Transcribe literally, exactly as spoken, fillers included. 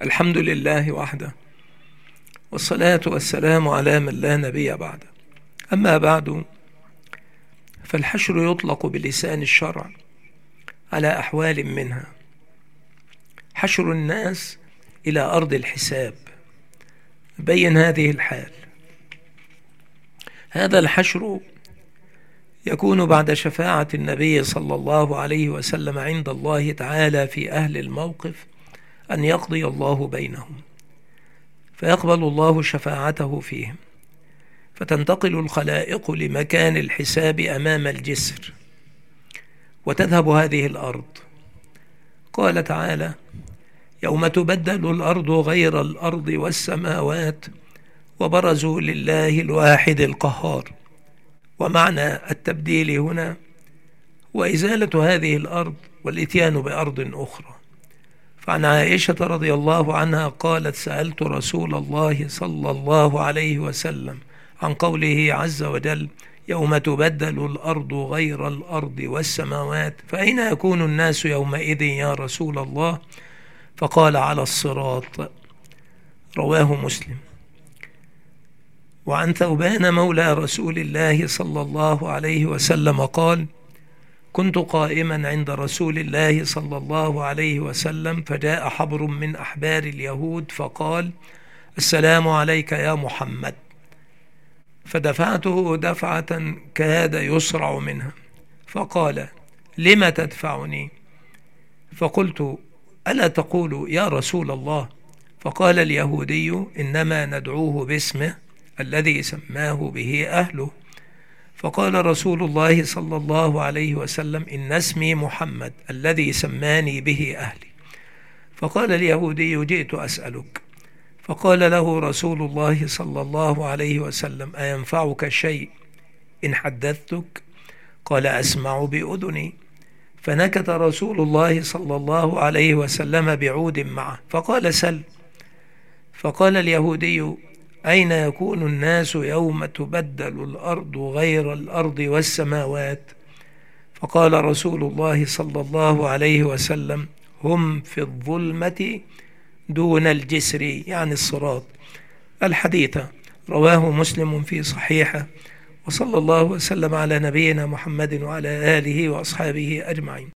الحمد لله وحده، والصلاة والسلام على من لا نبي بعده. أما بعد، فالحشر يطلق بلسان الشرع على أحوال منها: حشر الناس إلى أرض الحساب. بين هذه الحال. هذا الحشر يكون بعد شفاعة النبي صلى الله عليه وسلم عند الله تعالى في أهل الموقف أن يقضي الله بينهم، فيقبل الله شفاعته فيهم، فتنتقل الخلائق لمكان الحساب أمام الجسر، وتذهب هذه الأرض. قال تعالى: يوم تبدل الأرض غير الأرض والسماوات وبرزوا لله الواحد القهار. ومعنى التبديل هنا هو إزالة هذه الأرض والإتيان بأرض أخرى. فعن عائشة رضي الله عنها قالت: سألت رسول الله صلى الله عليه وسلم عن قوله عز وجل: يوم تبدل الأرض غير الأرض والسماوات فأين يكون الناس يومئذ يا رسول الله؟ فقال: على الصراط. رواه مسلم. وعن ثوبان مولى رسول الله صلى الله عليه وسلم قال: كنت قائما عند رسول الله صلى الله عليه وسلم، فجاء حبر من أحبار اليهود فقال: السلام عليك يا محمد. فدفعته دفعة كاد يسرع منها، فقال: لم تدفعني؟ فقلت: ألا تقول يا رسول الله؟ فقال اليهودي: إنما ندعوه باسمه الذي سماه به أهله. فقال رسول الله صلى الله عليه وسلم: إن اسمي محمد الذي سماني به أهلي. فقال اليهودي: جئت أسألك. فقال له رسول الله صلى الله عليه وسلم: أينفعك شيء إن حدثتك؟ قال: أسمع بأذني. فنكت رسول الله صلى الله عليه وسلم بعود معه، فقال: سل. فقال اليهودي: أين يكون الناس يوم تبدل الأرض غير الأرض والسماوات؟ فقال رسول الله صلى الله عليه وسلم: هم في الظلمة دون الجسر، يعني الصراط. الحديث رواه مسلم في صحيحه. وصلى الله وسلم على نبينا محمد وعلى آله وأصحابه أجمعين.